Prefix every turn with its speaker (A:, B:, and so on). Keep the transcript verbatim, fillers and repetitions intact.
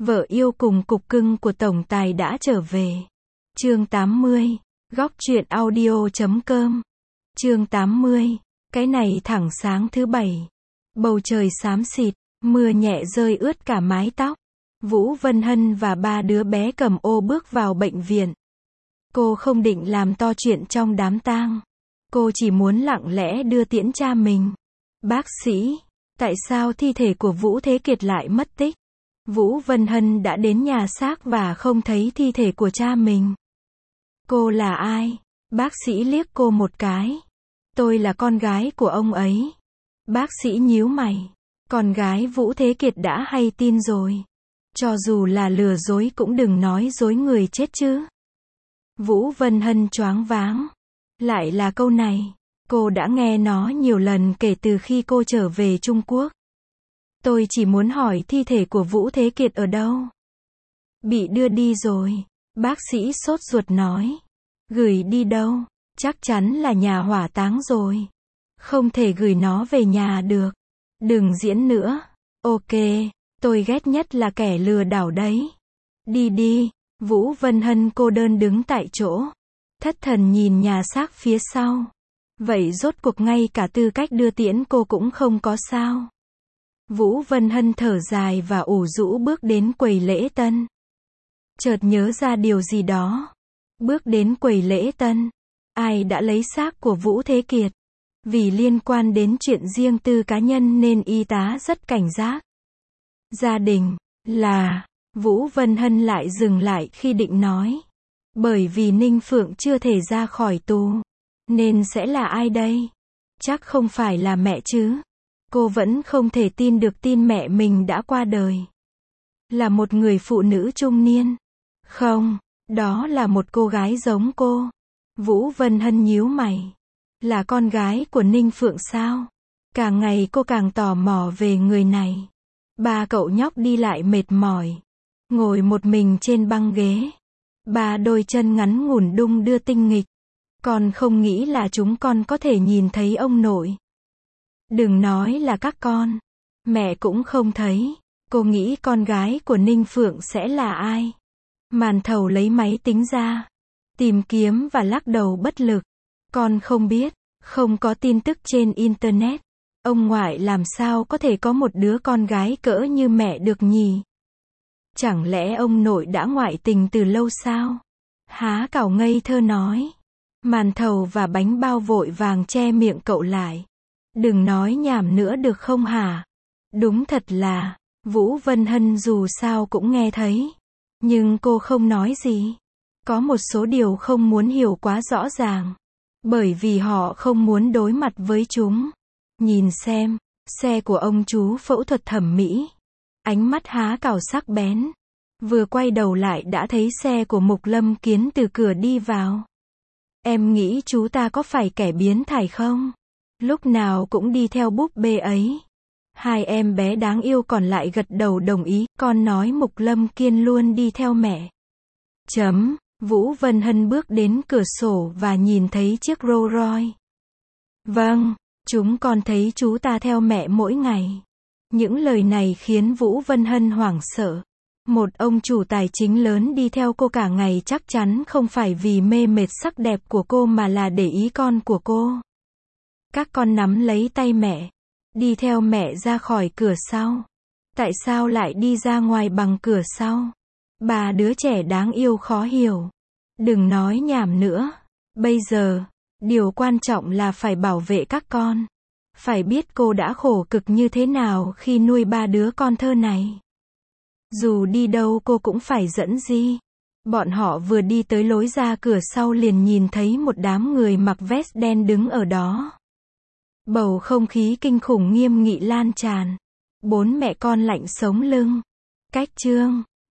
A: Vợ yêu cùng cục cưng của tổng tài đã trở về. Chương tám mươi. Góc truyện audio chấm com. Chương tám mươi. Cái này thẳng sáng thứ bảy. Bầu trời xám xịt, mưa nhẹ rơi ướt cả mái tóc. Vũ Vân Hân và ba đứa bé cầm ô bước vào bệnh viện. Cô không định làm to chuyện trong đám tang. Cô chỉ muốn lặng lẽ đưa tiễn cha mình. Bác sĩ, tại sao thi thể của Vũ Thế Kiệt lại mất tích? Vũ Vân Hân đã đến nhà xác và không thấy thi thể của cha mình. Cô là ai? Bác sĩ liếc cô một cái. Tôi là con gái của ông ấy. Bác sĩ nhíu mày. Con gái Vũ Thế Kiệt đã hay tin rồi. Cho dù là lừa dối cũng đừng nói dối người chết chứ. Vũ Vân Hân choáng váng. Lại là câu này. Cô đã nghe nó nhiều lần kể từ khi cô trở về Trung Quốc. Tôi chỉ muốn hỏi thi thể của Vũ Thế Kiệt ở đâu? Bị đưa đi rồi. Bác sĩ sốt ruột nói. Gửi đi đâu? Chắc chắn là nhà hỏa táng rồi. Không thể gửi nó về nhà được. Đừng diễn nữa. Ok, tôi ghét nhất là kẻ lừa đảo đấy. Đi đi. Vũ Vân Hân cô đơn đứng tại chỗ. Thất thần nhìn nhà xác phía sau. Vậy rốt cuộc ngay cả tư cách đưa tiễn cô cũng không có sao? Vũ Vân Hân thở dài và ủ rũ bước đến quầy lễ tân. Chợt nhớ ra điều gì đó. Bước đến quầy lễ tân. Ai đã lấy xác của Vũ Thế Kiệt? Vì liên quan đến chuyện riêng tư cá nhân nên y tá rất cảnh giác. Gia đình, là, Vũ Vân Hân lại dừng lại khi định nói. Bởi vì Ninh Phượng chưa thể ra khỏi tù. Nên sẽ là ai đây? Chắc không phải là mẹ chứ. Cô vẫn không thể tin được tin mẹ mình đã qua đời. Là một người phụ nữ trung niên. Không, đó là một cô gái giống cô. Vũ Vân Hân nhíu mày. Là con gái của Ninh Phượng sao? Càng ngày cô càng tò mò về người này. Ba cậu nhóc đi lại mệt mỏi. Ngồi một mình trên băng ghế. Ba đôi chân ngắn ngủn đung đưa tinh nghịch. Con không nghĩ là chúng con có thể nhìn thấy ông nội. Đừng nói là các con. Mẹ cũng không thấy. Cô nghĩ con gái của Ninh Phượng sẽ là ai? Màn thầu lấy máy tính ra. Tìm kiếm và lắc đầu bất lực. Con không biết. Không có tin tức trên Internet. Ông ngoại làm sao có thể có một đứa con gái cỡ như mẹ được nhỉ? Chẳng lẽ ông nội đã ngoại tình từ lâu sao? Há cảo ngây thơ nói. Màn thầu và bánh bao vội vàng che miệng cậu lại. Đừng nói nhảm nữa được không hả? Đúng thật là, Vũ Vân Hân dù sao cũng nghe thấy. Nhưng cô không nói gì. Có một số điều không muốn hiểu quá rõ ràng. Bởi vì họ không muốn đối mặt với chúng. Nhìn xem, xe của ông chú phẫu thuật thẩm mỹ. Ánh mắt há cảo sắc bén. Vừa quay đầu lại đã thấy xe của Mục Lâm Kiến từ cửa đi vào. Em nghĩ chú ta có phải kẻ biến thái không? Lúc nào cũng đi theo búp bê ấy. Hai em bé đáng yêu còn lại gật đầu đồng ý. Con nói Mục Lâm Kiên luôn đi theo mẹ. Chấm. Vũ Vân Hân bước đến cửa sổ và nhìn thấy chiếc Rolls Royce. Vâng, chúng con thấy chú ta theo mẹ mỗi ngày. Những lời này khiến Vũ Vân Hân hoảng sợ. Một ông chủ tài chính lớn đi theo cô cả ngày chắc chắn không phải vì mê mệt sắc đẹp của cô mà là để ý con của cô. Các con nắm lấy tay mẹ. Đi theo mẹ ra khỏi cửa sau. Tại sao lại đi ra ngoài bằng cửa sau? Ba đứa trẻ đáng yêu khó hiểu. Đừng nói nhảm nữa. Bây giờ, điều quan trọng là phải bảo vệ các con. Phải biết cô đã khổ cực như thế nào khi nuôi ba đứa con thơ này. Dù đi đâu cô cũng phải dẫn Di. Bọn họ vừa đi tới lối ra cửa sau liền nhìn thấy một đám người mặc vest đen đứng ở đó. Bầu không khí kinh khủng nghiêm nghị lan tràn. Bốn mẹ con lạnh sống lưng. Cách chương